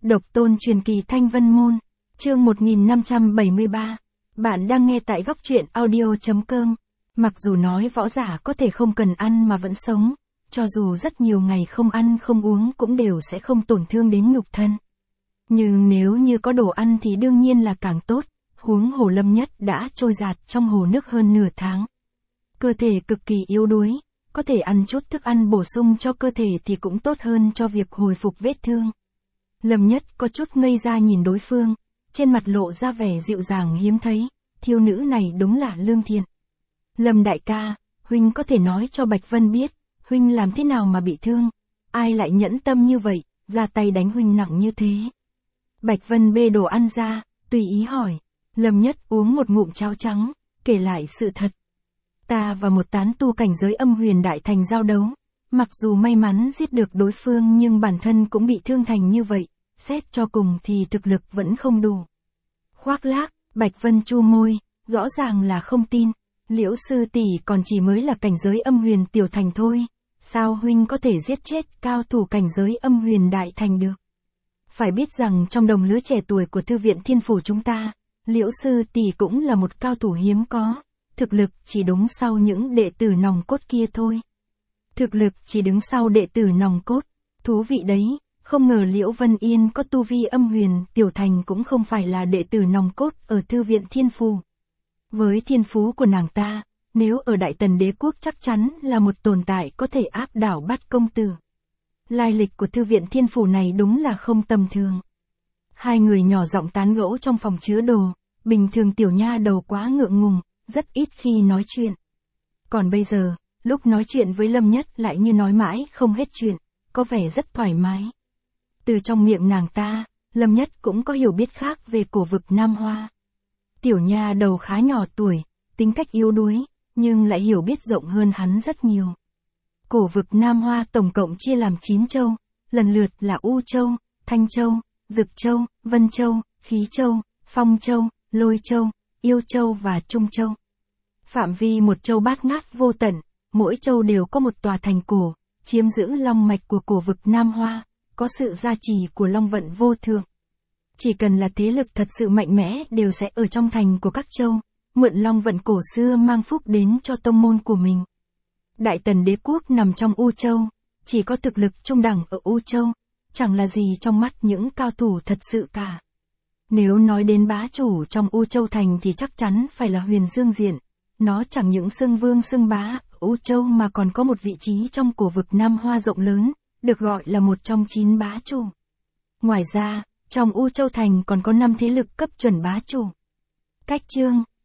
Độc tôn truyền kỳ Thanh Vân Môn, chương 1573. Bạn đang nghe tại góc truyện audio.com. Mặc dù nói võ giả có thể không cần ăn mà vẫn sống, cho dù rất nhiều ngày không ăn không uống cũng đều sẽ không tổn thương đến nhục thân. Nhưng nếu như có đồ ăn thì đương nhiên là càng tốt, huống hồ Lâm Nhất đã trôi dạt trong hồ nước hơn nửa tháng. Cơ thể cực kỳ yếu đuối, có thể ăn chút thức ăn bổ sung cho cơ thể thì cũng tốt hơn cho việc hồi phục vết thương. Lâm Nhất có chút ngây ra nhìn đối phương, trên mặt lộ ra vẻ dịu dàng hiếm thấy, thiếu nữ này đúng là lương thiện. Lâm đại ca, huynh có thể nói cho Bạch Vân biết, huynh làm thế nào mà bị thương, ai lại nhẫn tâm như vậy, ra tay đánh huynh nặng như thế. Bạch Vân bê đồ ăn ra, tùy ý hỏi. Lâm Nhất uống một ngụm cháo trắng, kể lại sự thật. Ta và một tán tu cảnh giới âm huyền đại thành giao đấu, mặc dù may mắn giết được đối phương nhưng bản thân cũng bị thương thành như vậy, xét cho cùng thì thực lực vẫn không đủ. Khoác lác, Bạch Vân chu môi, rõ ràng là không tin, Liễu sư tỷ còn chỉ mới là cảnh giới âm huyền tiểu thành thôi, sao huynh có thể giết chết cao thủ cảnh giới âm huyền đại thành được? Phải biết rằng trong đồng lứa trẻ tuổi của thư viện Thiên Phủ chúng ta, Liễu sư tỷ cũng là một cao thủ hiếm có, thực lực chỉ đứng sau những đệ tử nòng cốt kia thôi. Thực lực chỉ đứng sau đệ tử nòng cốt, thú vị đấy, không ngờ Liễu Vân Yên có tu vi âm huyền tiểu thành cũng không phải là đệ tử nòng cốt ở thư viện Thiên Phủ. Với thiên phú của nàng ta, nếu ở Đại Tần Đế Quốc chắc chắn là một tồn tại có thể áp đảo Bát công tử. Lai lịch của thư viện Thiên Phủ này đúng là không tầm thường. Hai người nhỏ giọng tán gẫu trong phòng chứa đồ, bình thường tiểu nha đầu quá ngượng ngùng, rất ít khi nói chuyện. Còn bây giờ, lúc nói chuyện với Lâm Nhất lại như nói mãi không hết chuyện, có vẻ rất thoải mái. Từ trong miệng nàng ta, Lâm Nhất cũng có hiểu biết khác về cổ vực Nam Hoa. Tiểu nha đầu khá nhỏ tuổi, tính cách yếu đuối, nhưng lại hiểu biết rộng hơn hắn rất nhiều. Cổ vực Nam Hoa tổng cộng chia làm 9 châu, lần lượt là U Châu, Thanh Châu, Dực Châu, Vân Châu, Khí Châu, Phong Châu, Lôi Châu, Yêu Châu và Trung Châu. Phạm vi một châu bát ngát vô tận, mỗi châu đều có một tòa thành cổ, chiếm giữ long mạch của cổ vực Nam Hoa, có sự gia trì của long vận vô thượng. Chỉ cần là thế lực thật sự mạnh mẽ đều sẽ ở trong thành của các châu, mượn long vận cổ xưa mang phúc đến cho tông môn của mình. Đại Tần Đế Quốc nằm trong U Châu, chỉ có thực lực trung đẳng ở U Châu, chẳng là gì trong mắt những cao thủ thật sự cả. Nếu nói đến bá chủ trong U Châu thành thì chắc chắn phải là Huyền Dương Diện, nó chẳng những xưng vương xưng bá ở U Châu mà còn có một vị trí trong cổ vực Nam Hoa rộng lớn, được gọi là một trong 9 bá chủ. Ngoài ra, trong U Châu thành còn có 5 thế lực cấp chuẩn bá chủ. Cách chương